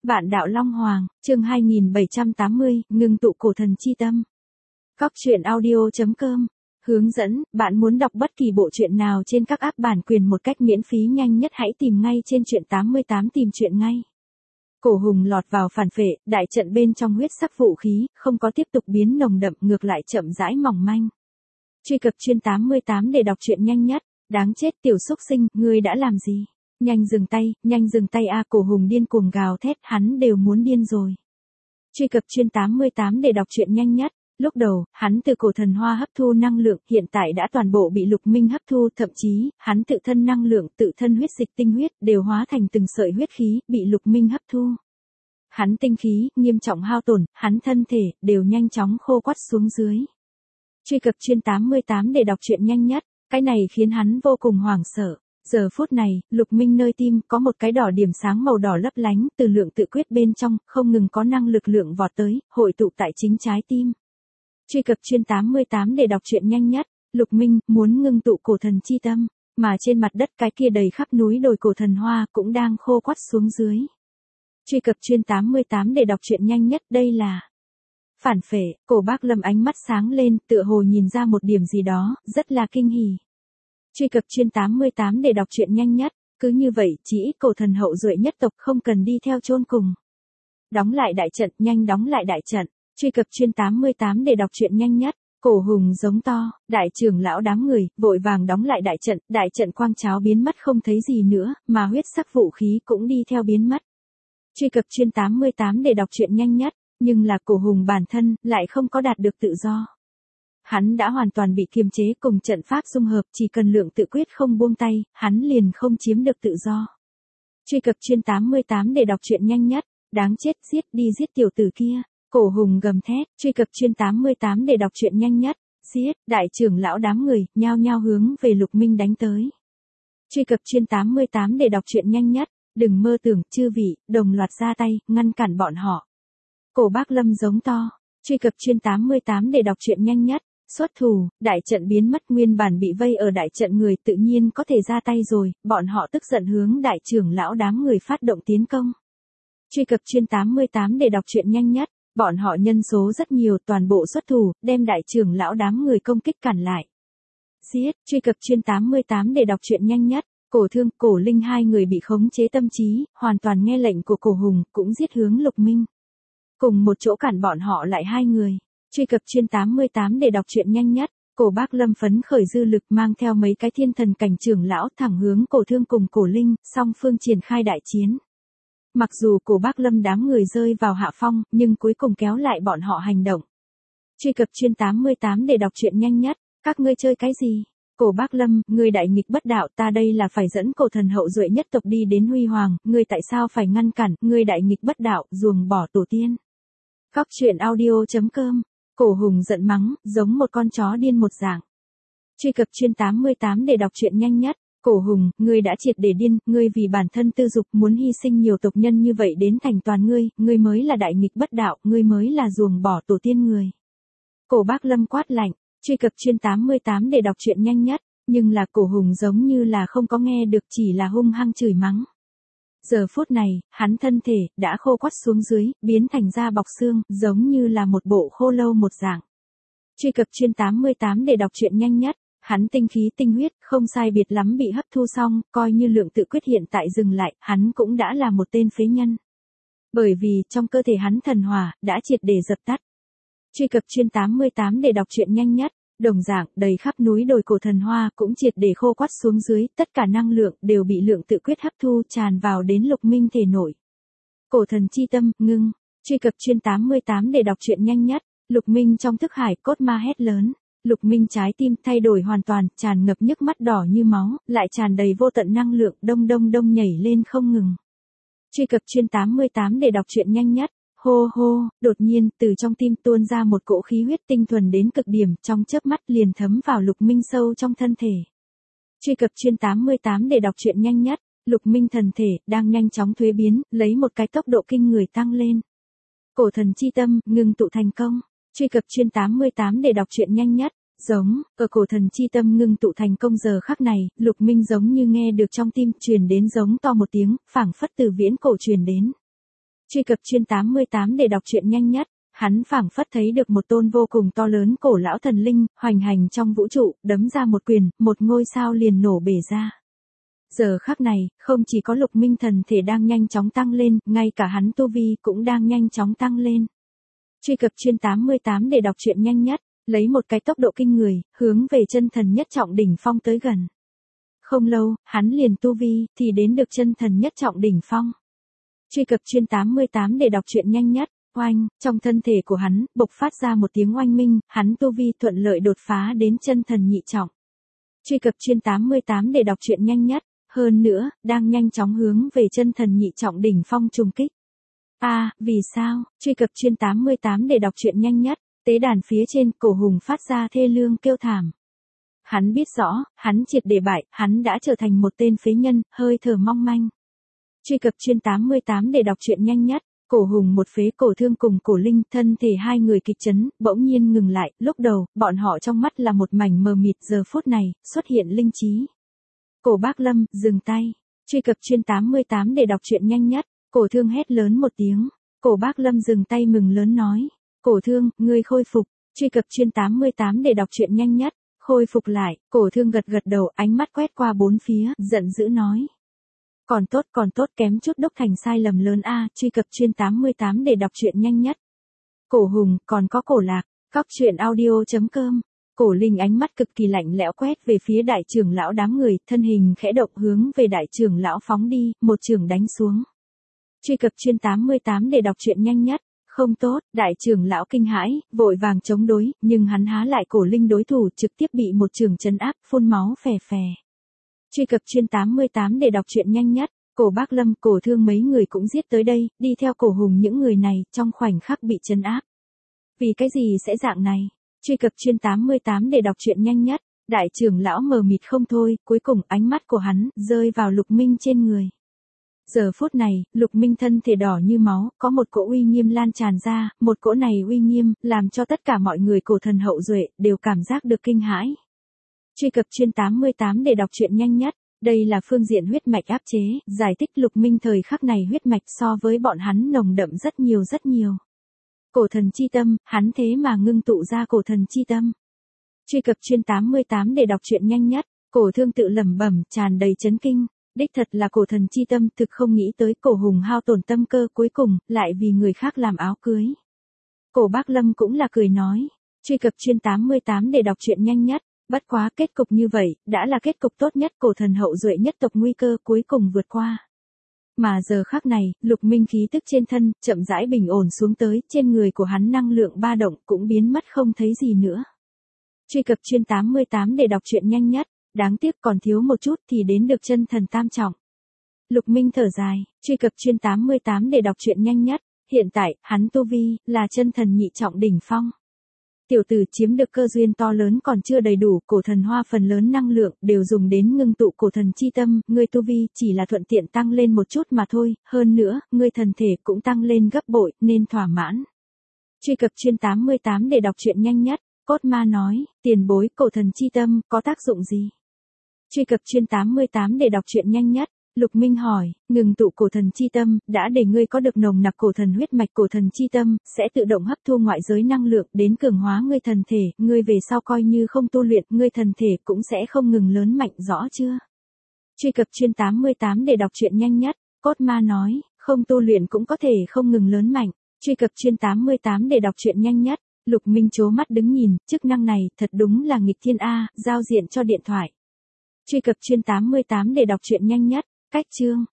Vạn đạo Long Hoàng, chương 2780, ngưng tụ cổ thần chi tâm. Góc truyện audio.com. Hướng dẫn, bạn muốn đọc bất kỳ bộ truyện nào trên các app bản quyền một cách miễn phí nhanh nhất hãy tìm ngay trên truyện 88 tìm truyện ngay. Cổ hùng lọt vào phản phệ, đại trận bên trong huyết sắc vũ khí, không có tiếp tục biến nồng đậm ngược lại chậm rãi mỏng manh. Truy cập chuyên 88 để đọc truyện nhanh nhất, đáng chết tiểu xúc sinh, ngươi đã làm gì? Nhanh dừng tay a, cổ hùng điên cuồng gào thét, hắn đều muốn điên rồi. Truy cập chuyên 88 để đọc truyện nhanh nhất. Lúc đầu, hắn từ cổ thần hoa hấp thu năng lượng, hiện tại đã toàn bộ bị Lục Minh hấp thu, thậm chí, hắn tự thân năng lượng, tự thân huyết dịch tinh huyết, đều hóa thành từng sợi huyết khí, bị Lục Minh hấp thu. Hắn tinh khí, nghiêm trọng hao tổn, hắn thân thể, đều nhanh chóng khô quắt xuống dưới. Truy cập chuyên 88 để đọc truyện nhanh nhất, cái này khiến hắn vô cùng hoảng sợ. Giờ phút này, Lục Minh nơi tim có một cái đỏ điểm sáng màu đỏ lấp lánh, từ lượng tự quyết bên trong, không ngừng có năng lực lượng vọt tới, hội tụ tại chính trái tim. Truy cập chuyên 88 để đọc truyện nhanh nhất, Lục Minh muốn ngưng tụ cổ thần chi tâm, mà trên mặt đất cái kia đầy khắp núi đồi cổ thần hoa cũng đang khô quắt xuống dưới. Truy cập chuyên 88 để đọc truyện nhanh nhất, đây là phản phệ. Cổ Bác Lâm ánh mắt sáng lên, tựa hồ nhìn ra một điểm gì đó, rất là kinh hỉ. Truy cập chuyên 88 để đọc truyện nhanh nhất, cứ như vậy, chỉ ít cổ thần hậu duệ nhất tộc không cần đi theo chôn cùng. Đóng lại đại trận, nhanh đóng lại đại trận. Truy cập chuyên 88 để đọc truyện nhanh nhất, cổ hùng giống to, đại trưởng lão đám người, vội vàng đóng lại đại trận quang cháo biến mất không thấy gì nữa, mà huyết sắc vũ khí cũng đi theo biến mất. Truy cập chuyên 88 để đọc truyện nhanh nhất, nhưng là cổ hùng bản thân, lại không có đạt được tự do. Hắn đã hoàn toàn bị kiềm chế cùng trận pháp dung hợp, chỉ cần lượng tự quyết không buông tay, hắn liền không chiếm được tự do. Truy cập chuyên 88 để đọc truyện nhanh nhất, đáng chết, giết tiểu tử kia. Cổ hùng gầm thét, truy cập chuyên 88 để đọc truyện nhanh nhất, giết, đại trưởng lão đám người, nhao nhao hướng về Lục Minh đánh tới. Truy cập chuyên 88 để đọc truyện nhanh nhất, đừng mơ tưởng, chư vị, đồng loạt ra tay, ngăn cản bọn họ. Cổ Bác Lâm giống to, truy cập chuyên 88 để đọc truyện nhanh nhất, xuất thủ, đại trận biến mất, nguyên bản bị vây ở đại trận người tự nhiên có thể ra tay rồi, bọn họ tức giận hướng đại trưởng lão đám người phát động tiến công. Truy cập chuyên 88 để đọc truyện nhanh nhất. Bọn họ nhân số rất nhiều, toàn bộ xuất thủ, đem đại trưởng lão đám người công kích cản lại. Giết, truy cập chuyên 88 để đọc truyện nhanh nhất, cổ thương, cổ linh hai người bị khống chế tâm trí, hoàn toàn nghe lệnh của cổ hùng, cũng giết hướng Lục Minh. Cùng một chỗ cản bọn họ lại hai người. Truy cập chuyên 88 để đọc truyện nhanh nhất, cổ Bác Lâm phấn khởi dư lực mang theo mấy cái thiên thần cảnh trưởng lão thẳng hướng cổ thương cùng cổ linh, song phương triển khai đại chiến. Mặc dù cổ Bác Lâm đám người rơi vào hạ phong, nhưng cuối cùng kéo lại bọn họ hành động. Truy cập chuyên 88 để đọc truyện nhanh nhất, các ngươi chơi cái gì? Cổ Bác Lâm, ngươi đại nghịch bất đạo, ta đây là phải dẫn cổ thần hậu duệ nhất tộc đi đến huy hoàng, ngươi tại sao phải ngăn cản, ngươi đại nghịch bất đạo, ruồng bỏ tổ tiên. Góc truyện audio.com, cổ hùng giận mắng, giống một con chó điên một dạng. Truy cập chuyên 88 để đọc truyện nhanh nhất. Cổ hùng, ngươi đã triệt để điên, ngươi vì bản thân tư dục muốn hy sinh nhiều tộc nhân như vậy đến thành toàn ngươi mới là đại nghịch bất đạo, ngươi mới là ruồng bỏ tổ tiên người. Cổ Bác Lâm quát lạnh, truy cập chuyên 88 để đọc truyện nhanh nhất, nhưng là cổ hùng giống như là không có nghe được, chỉ là hung hăng chửi mắng. Giờ phút này, hắn thân thể, đã khô quắt xuống dưới, biến thành da bọc xương, giống như là một bộ khô lâu một dạng. Truy cập chuyên 88 để đọc truyện nhanh nhất. Hắn tinh khí tinh huyết, không sai biệt lắm bị hấp thu xong, coi như lượng tự quyết hiện tại dừng lại, hắn cũng đã là một tên phế nhân. Bởi vì, trong cơ thể hắn thần hỏa, đã triệt để dập tắt. Truy cập chuyên 88 để đọc truyện nhanh nhất, đồng dạng, đầy khắp núi đồi cổ thần hoa, cũng triệt để khô quắt xuống dưới, tất cả năng lượng, đều bị lượng tự quyết hấp thu, tràn vào đến Lục Minh thể nội. Cổ thần chi tâm, ngưng, truy cập chuyên 88 để đọc truyện nhanh nhất, Lục Minh trong thức hải, cốt ma hét lớn. Lục Minh trái tim thay đổi hoàn toàn, tràn ngập nhức mắt đỏ như máu, lại tràn đầy vô tận năng lượng, đông nhảy lên không ngừng. Truy cập chuyên 88 để đọc truyện nhanh nhất, hô hô, đột nhiên, từ trong tim tuôn ra một cỗ khí huyết tinh thuần đến cực điểm, trong chớp mắt liền thấm vào Lục Minh sâu trong thân thể. Truy cập chuyên 88 để đọc truyện nhanh nhất, Lục Minh thần thể, đang nhanh chóng thuế biến, lấy một cái tốc độ kinh người tăng lên. Cổ thần chi tâm, ngưng tụ thành công. Truy cập chuyên 88 để đọc truyện nhanh nhất, giống, ở cổ thần chi tâm ngưng tụ thành công giờ khắc này, Lục Minh giống như nghe được trong tim truyền đến giống to một tiếng, phảng phất từ viễn cổ truyền đến. Truy cập chuyên 88 để đọc truyện nhanh nhất. Hắn phảng phất thấy được một tôn vô cùng to lớn cổ lão thần linh, hoành hành trong vũ trụ, đấm ra một quyền, một ngôi sao liền nổ bể ra. Giờ khắc này, không chỉ có Lục Minh thần thể đang nhanh chóng tăng lên, ngay cả hắn tu vi cũng đang nhanh chóng tăng lên. Truy cập chuyên 88 để đọc truyện nhanh nhất, lấy một cái tốc độ kinh người, hướng về chân thần nhất trọng đỉnh phong tới gần. Không lâu, hắn liền tu vi, thì đến được chân thần nhất trọng đỉnh phong. Truy cập chuyên 88 để đọc truyện nhanh nhất. Oanh, trong thân thể của hắn, bộc phát ra một tiếng oanh minh, hắn tu vi thuận lợi đột phá đến chân thần nhị trọng. Truy cập chuyên 88 để đọc truyện nhanh nhất, hơn nữa, đang nhanh chóng hướng về chân thần nhị trọng đỉnh phong trùng kích. Vì sao? Truy cập chuyên 88 để đọc truyện nhanh nhất, tế đàn phía trên, Cổ Hùng phát ra thê lương kêu thảm. Hắn biết rõ, hắn triệt để bại, hắn đã trở thành một tên phế nhân, hơi thở mong manh. Truy cập chuyên 88 để đọc truyện nhanh nhất. Cổ Hùng một phế Cổ Thương cùng Cổ Linh, thân thể hai người kịch chấn, bỗng nhiên ngừng lại, lúc đầu, bọn họ trong mắt là một mảnh mờ mịt, giờ phút này, xuất hiện linh trí. Cổ Bác Lâm, dừng tay. Truy cập chuyên 88 để đọc truyện nhanh nhất. Cổ Thương hét lớn một tiếng. Cổ Bác Lâm dừng tay mừng lớn nói. Cổ Thương, ngươi khôi phục. Truy cập chuyên 88 để đọc truyện nhanh nhất. Khôi phục lại, Cổ Thương gật gật đầu, ánh mắt quét qua bốn phía, giận dữ nói. Còn tốt, kém chút đúc thành sai lầm lớn truy cập chuyên 88 để đọc truyện nhanh nhất. Cổ Hùng, còn có Cổ Lạc, cóc.audio.com. Cổ Linh ánh mắt cực kỳ lạnh lẽo quét về phía đại trưởng lão đám người, thân hình khẽ động hướng về đại trưởng lão phóng đi, một chưởng đánh xuống. Truy cập chuyên 88 để đọc truyện nhanh nhất. Không tốt, đại trưởng lão kinh hãi, vội vàng chống đối, nhưng hắn há lại Cổ Linh đối thủ, trực tiếp bị một chưởng trấn áp, phun máu phè phè. Truy cập chuyên 88 để đọc truyện nhanh nhất. Cổ Bác Lâm, Cổ Thương mấy người cũng giết tới đây, đi theo Cổ Hùng, những người này, trong khoảnh khắc bị trấn áp. Vì cái gì sẽ dạng này? Truy cập chuyên 88 để đọc truyện nhanh nhất. Đại trưởng lão mờ mịt không thôi, cuối cùng ánh mắt của hắn, rơi vào Lục Minh trên người. Giờ phút này, Lục Minh thân thể đỏ như máu, có một cỗ uy nghiêm lan tràn ra, một cỗ này uy nghiêm, làm cho tất cả mọi người Cổ thần hậu duệ, đều cảm giác được kinh hãi. Truy cập chuyên 88 để đọc truyện nhanh nhất. Đây là phương diện huyết mạch áp chế, giải thích Lục Minh thời khắc này huyết mạch so với bọn hắn nồng đậm rất nhiều. Cổ thần chi tâm, hắn thế mà ngưng tụ ra cổ thần chi tâm. Truy cập chuyên 88 để đọc truyện nhanh nhất. Cổ Thương tự lẩm bẩm, tràn đầy chấn kinh. Đích thật là cổ thần chi tâm, thực không nghĩ tới Cổ Hùng hao tổn tâm cơ, cuối cùng, lại vì người khác làm áo cưới. Cổ Bác Lâm cũng là cười nói. Truy cập chuyên 88 để đọc truyện nhanh nhất. Bất quá kết cục như vậy, đã là kết cục tốt nhất, Cổ thần hậu duệ nhất tộc nguy cơ cuối cùng vượt qua. Mà giờ khắc này, Lục Minh khí tức trên thân, chậm rãi bình ổn xuống tới, trên người của hắn năng lượng ba động cũng biến mất không thấy gì nữa. Truy cập chuyên 88 để đọc truyện nhanh nhất, đáng tiếc còn thiếu một chút thì đến được chân thần tam trọng. Lục Minh thở dài, truy cập chuyên 88 để đọc truyện nhanh nhất, hiện tại, hắn tu vi, là chân thần nhị trọng đỉnh phong. Tiểu tử chiếm được cơ duyên to lớn còn chưa đầy đủ, cổ thần hoa phần lớn năng lượng đều dùng đến ngưng tụ cổ thần chi tâm, ngươi tu vi chỉ là thuận tiện tăng lên một chút mà thôi, hơn nữa, ngươi thần thể cũng tăng lên gấp bội, nên thỏa mãn. Truy cập chuyên 88 để đọc truyện nhanh nhất, Cốt Ma nói, tiền bối, cổ thần chi tâm, có tác dụng gì? Truy cập chuyên 88 để đọc truyện nhanh nhất. Lục Minh hỏi, ngừng tụ cổ thần chi tâm, đã để ngươi có được nồng nặc cổ thần huyết mạch, cổ thần chi tâm, sẽ tự động hấp thu ngoại giới năng lượng, đến cường hóa ngươi thần thể, ngươi về sau coi như không tu luyện, ngươi thần thể cũng sẽ không ngừng lớn mạnh, rõ chưa? Truy cập chuyên 88 để đọc truyện nhanh nhất, Cốt Ma nói, không tu luyện cũng có thể không ngừng lớn mạnh. Truy cập chuyên 88 để đọc truyện nhanh nhất, Lục Minh trố mắt đứng nhìn, chức năng này, thật đúng là nghịch thiên giao diện cho điện thoại. Truy cập chuyên 88 để đọc truyện nhanh nhất. Cách chương